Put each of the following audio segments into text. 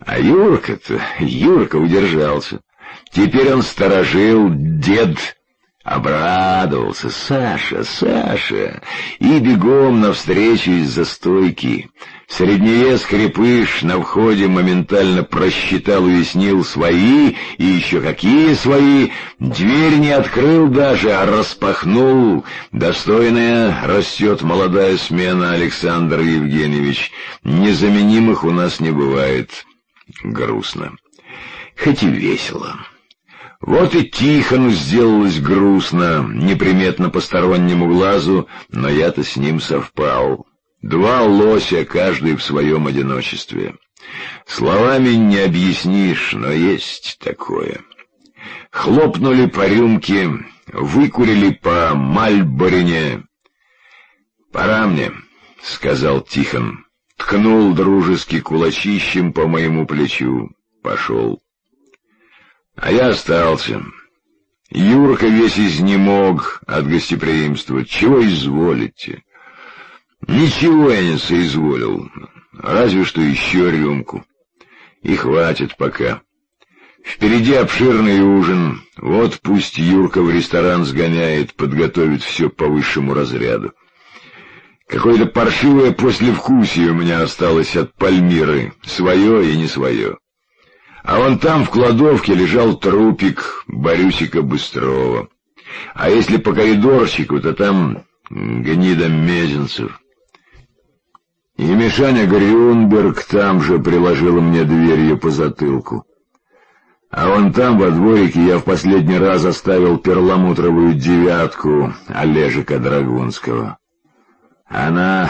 А Юрка удержался. Теперь он сторожил, дед обрадовался. Саша! И бегом навстречу из-за стойки. Средневес крепыш на входе моментально просчитал, уяснил свои, и еще какие свои. Дверь не открыл даже, а распахнул. Достойная растет молодая смена, Александр Евгеньевич. Незаменимых у нас не бывает. Грустно. Хоть и весело. Вот и Тихону сделалось грустно, неприметно постороннему глазу, но я-то с ним совпал. Два лося, каждый в своем одиночестве. Словами не объяснишь, но есть такое. Хлопнули по рюмке, выкурили по Мальборине. «Пора мне», — сказал Тихон, ткнул дружески кулачищем по моему плечу. Пошел. А я остался. Юрка весь изнемог от гостеприимства. Чего изволите? Ничего я не соизволил, разве что еще рюмку. И хватит пока. Впереди обширный ужин. Вот пусть Юрка в ресторан сгоняет, подготовит все по высшему разряду. Какое-то паршивое послевкусие у меня осталось от Пальмиры, свое и не свое. А вон там в кладовке лежал трупик Борюсика Быстрова. А если по коридорчику, то там гнида Мезенцев. И Мишаня Грюнберг там же приложила мне дверью по затылку. А вон там, во дворике, я в последний раз оставил перламутровую девятку Олежика Драгунского. Она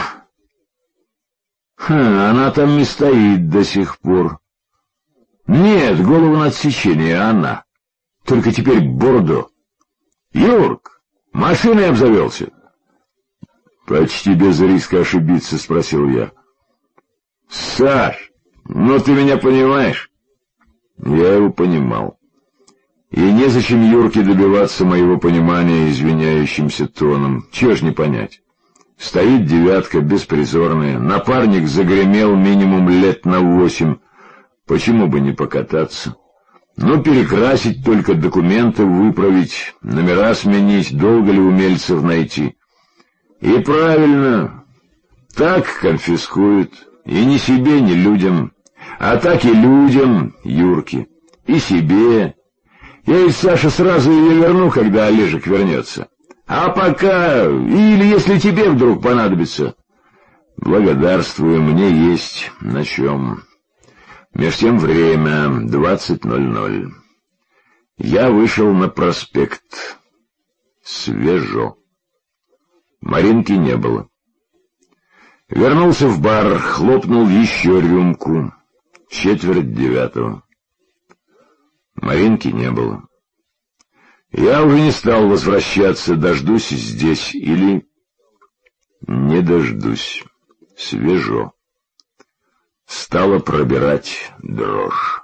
там не стоит до сих пор. Нет, голову на отсечение, она. Только теперь бордо. Юрк, машиной обзавелся? Почти без риска ошибиться, спросил я. Саш, ну ты меня понимаешь? Я его понимал. И незачем Юрке добиваться моего понимания извиняющимся тоном. Чего ж не понять? Стоит девятка, беспризорная. Напарник загремел минимум лет на 8. Почему бы не покататься? Ну, перекрасить только, документы выправить, номера сменить, долго ли умельцев найти? И правильно, так конфискуют, и ни себе, ни людям, а так и людям, Юрке, и себе. Я ведь, Саша, сразу ее верну, когда Олежек вернется. А пока, или если тебе вдруг понадобится. Благодарствую, мне есть на чем. Меж тем время 20:00. Я вышел на проспект. Свежо. Маринки не было. Вернулся в бар, хлопнул еще рюмку. 8:45. Маринки не было. Я уже не стал возвращаться, дождусь здесь или не дождусь. Свежо. Стала пробирать дрожь.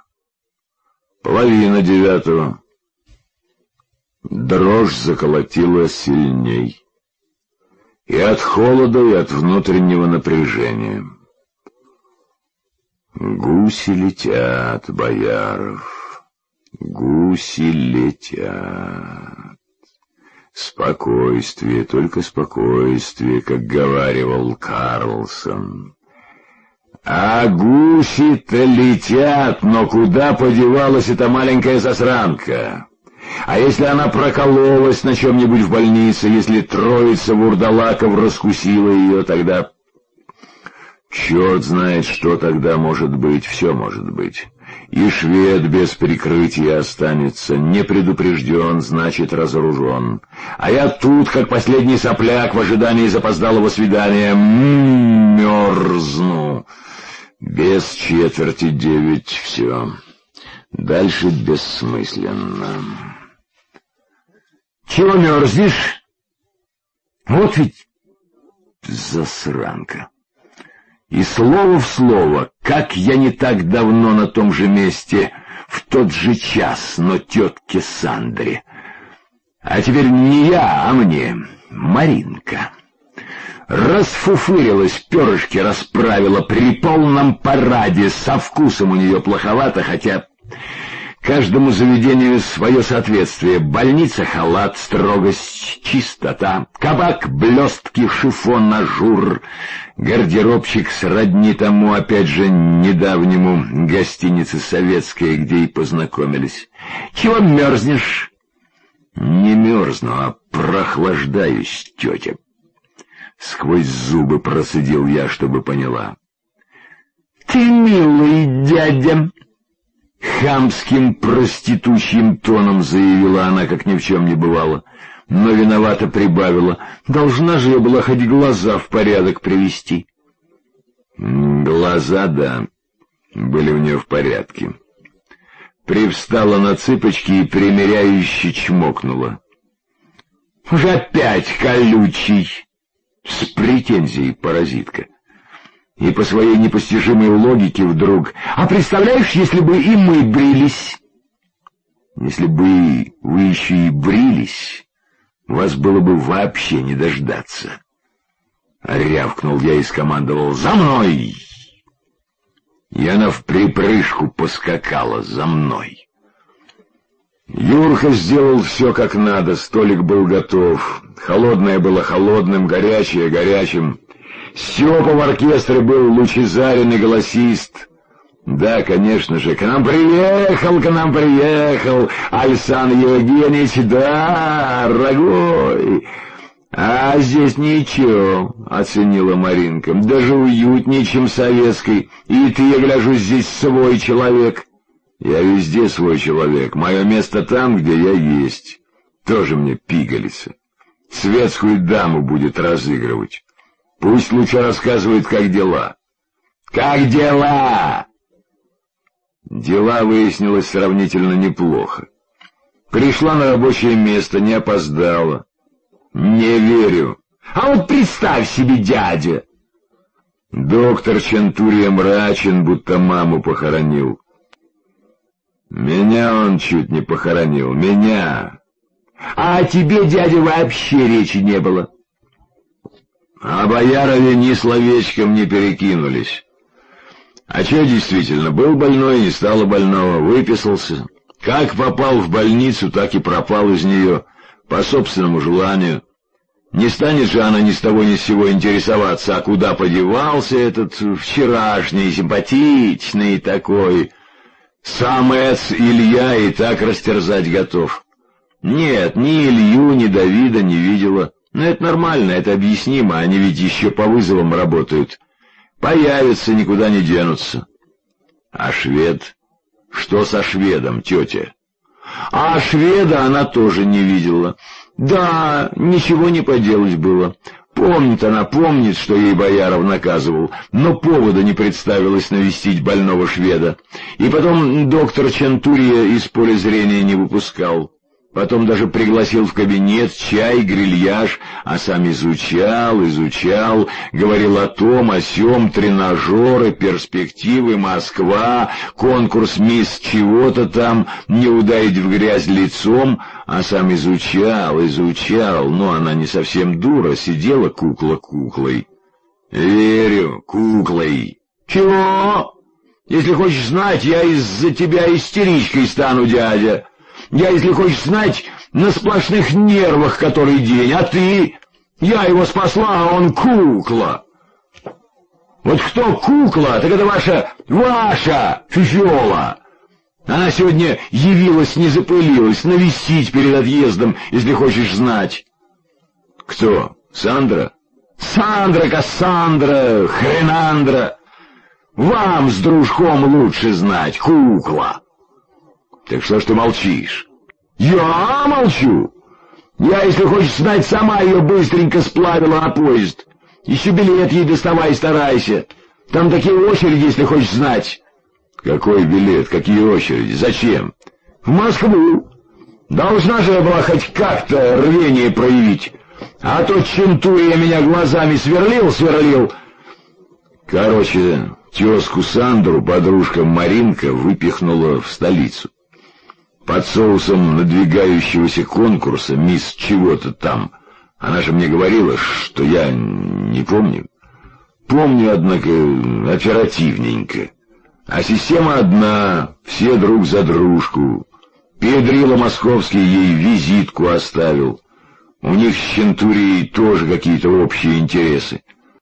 8:30. Дрожь заколотила сильней. И от холода, и от внутреннего напряжения. Гуси летят, Бояров, гуси летят. Спокойствие, только спокойствие, как говаривал Карлсон. А гуси-то летят, но куда подевалась эта маленькая засранка? А если она прокололась на чем-нибудь в больнице, если троица вурдалаков раскусила ее, тогда... Черт знает, что тогда может быть, все может быть. И швед без прикрытия останется, не предупрежден, значит разоружен. А я тут, как последний сопляк, в ожидании запоздалого свидания, мерзну. Без 8:45 все. Дальше бессмысленно. Чего мерзнешь? Вот ведь засранка. И слово в слово, как я не так давно на том же месте, в тот же час, но тетке Сандре. А теперь не я, а мне, Маринка. расфуфырилась, перышки расправила при полном параде, со вкусом у нее плоховато, хотя каждому заведению свое соответствие. Больница — халат, строгость, чистота, кабак — блестки, шифон, ажур, гардеробчик сродни тому, опять же, недавнему гостинице «Советская», где и познакомились. «Чего мерзнешь?» «Не мерзну, а прохлаждаюсь, тетя». Сквозь зубы процедил я, чтобы поняла. «Ты милый дядя!» Хамским проститутьим тоном заявила она, как ни в чем не бывало, но виновато прибавила. Должна же я была хоть глаза в порядок привести. Глаза, да, были у нее в порядке. Привстала на цыпочки и примиряюще чмокнула. «Уже опять колючий!» С претензией паразитка. И по своей непостижимой логике вдруг: «А представляешь, если бы и мы брились?» «Если бы вы еще и брились, вас было бы вообще не дождаться». Рявкнул я и скомандовал: «За мной!» И она вприпрыжку поскакала за мной. Юрка сделал все как надо, столик был готов. Холодное было холодным, горячее горячим. Степа в оркестре был лучезарен и голосист. Да, конечно же, к нам приехал Александр Евгеньевич, да, дорогой. А здесь ничего, оценила Маринка, даже уютнее, чем советской. И ты, я гляжу, здесь свой человек. Я везде свой человек, мое место там, где я есть. Тоже мне пигалица. Светскую даму будет разыгрывать. Пусть лучше рассказывает, как дела. Как дела? Дела выяснилось сравнительно неплохо. Пришла на рабочее место, не опоздала. Не верю. А вот представь себе, дядя. Доктор Чентурия мрачен, будто маму похоронил. Меня он чуть не похоронил, меня. А о тебе, дядя, вообще речи не было. О Боярове ни словечком не перекинулись. А что действительно, был больной, не стало больного, выписался. Как попал в больницу, так и пропал из нее, по собственному желанию. Не станет же она ни с того ни с сего интересоваться, а куда подевался этот вчерашний, симпатичный такой... Самец Илья и так растерзать готов. Нет, ни Илью, ни Давида не видела. Но это нормально, это объяснимо, они ведь еще по вызовам работают. Появятся, никуда не денутся. А швед? Что со шведом, тетя? А шведа она тоже не видела. Да, ничего не поделать было. Помнит она, помнит, что ей Бояров наказывал, но повода не представилось навестить больного шведа. И потом доктор Чентурия из поля зрения не выпускал. Потом даже пригласил в кабинет, чай, грильяж, а сам изучал, говорил о том, о сём, тренажеры, перспективы, Москва, конкурс мисс чего-то там, не ударить в грязь лицом, а сам изучал, но она не совсем дура, сидела кукла куклой. Верю, куклой. Чего? Если хочешь знать, я из-за тебя истеричкой стану, дядя. Я, если хочешь знать, на сплошных нервах который день, а ты? Я его спасла, а он кукла. Вот кто кукла, так это ваша фифёла. Она сегодня явилась, не запылилась, навестить перед отъездом, если хочешь знать. Кто? Сандра? Сандра, Кассандра, Хренандра. Вам с дружком лучше знать, кукла. Так что ж ты молчишь? Я молчу. Я, если хочешь знать, сама ее быстренько сплавила на поезд. Еще билет ей доставай, старайся. Там такие очереди, если хочешь знать. Какой билет? Какие очереди? Зачем? В Москву. Должна же я была хоть как-то рвение проявить. А то Чентурия меня глазами сверлил. Короче, тезку Сандру подружка Маринка выпихнула в столицу. Под соусом надвигающегося конкурса «Мисс чего-то там» Она же мне говорила, что я не помню. Помню, однако, оперативненько. А система одна, все друг за дружку. Педрило Московский ей визитку оставил. У них с Чентурией тоже какие-то общие интересы.